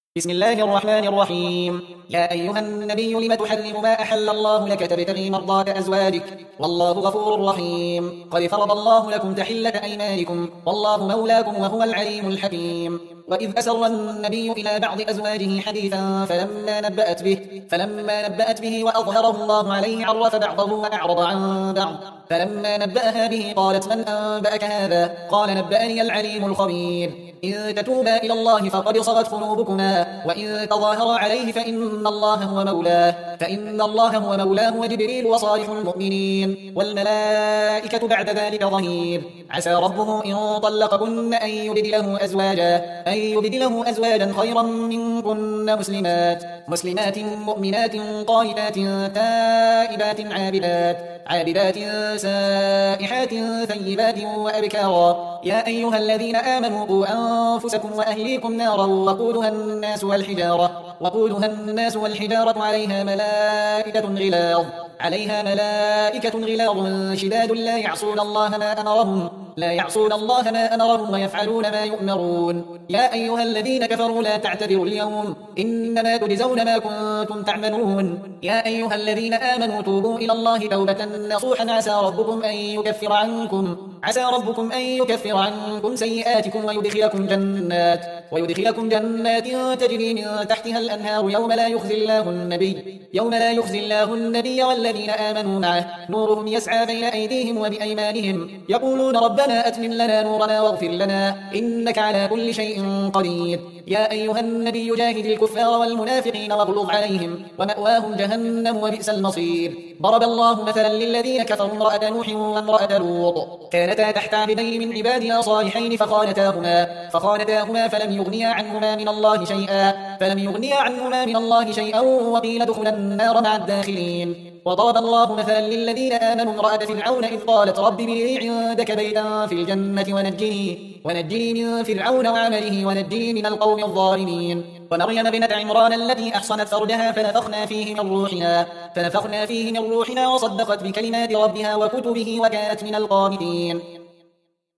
بسم الله الرحمن الرحيم. يا أيها النبي لم تحرم ما أحل الله لك تبتغي مرضات أزواجك والله غفور رحيم. قد فرض الله لكم تحلة أيمانكم والله مولاكم وهو العليم الحكيم. وإذ أسر النبي إلى بعض أزواجه حديثا فلما نبأت به وأظهره الله عليه عرف بعضه وأعرض عن بعض. فلما نبأها به قالت من أنبأك هذا؟ قال نبأني العليم الخبير. إن تتوبا إلى الله فقد صغت قلوبكما وإن تظاهرا عليه فإن الله هو مولاه وجبريل وصالح المؤمنين والملائكة بعد ذلك ظهير. عسى ربه إن طلقكن أن يبدله أزواجا خيرا منكن مسلمات مؤمنات قانتات تائبات عابدات سائحات ثيبات وأبكارا. يا أيها الذين آمنوا قوا أنفسكم وأهليكم نارا وقودها الناس والحجارة عليها ملائكة غلاظ شداد لا يعصون الله ما أمرهم ويفعلون ما يؤمرون. يا أيها الذين كفروا لا تعتذروا اليوم إنما تجزون ما كنتم تعملون. يا أيها الذين آمنوا توبوا إلى الله توبة نصوحا عسى ربكم أن يكفر عنكم سيئاتكم ويدخلكم جنات تجري من تحتها الأنهار يوم لا يخزي الله النبي والذين آمنوا معه نورهم يسعى بين أيديهم وبأيمانهم يقولون ربنا أتمم لنا نورنا واغفر لنا إنك على كل شيء قدير. يا أيها النبي جاهد الكفار والمنافقين واغلظ عليهم ومأواهم جهنم وبئس المصير. ضرب الله مثلا للذين كفروا امرأة نوح وامرأة لوط كانتا تحت عبدين من عبادنا صالحين فخانتاهما فلم يغنيا عنهما من الله شيئا وقيل ادخلا النار مع الداخلين. وضرب الله مثلا للذين آمنوا امرأة فرعون إذ قالت رب ابن لي عندك بيتا في الجنة ونجني من فرعون وعمله ونجني من القوم الظالمين. ومريم ابنة عمران التي أحصنت فرجها فنفخنا فيه من روحنا وصدقت بكلمات ربها وكتبه وكانت من القانتين.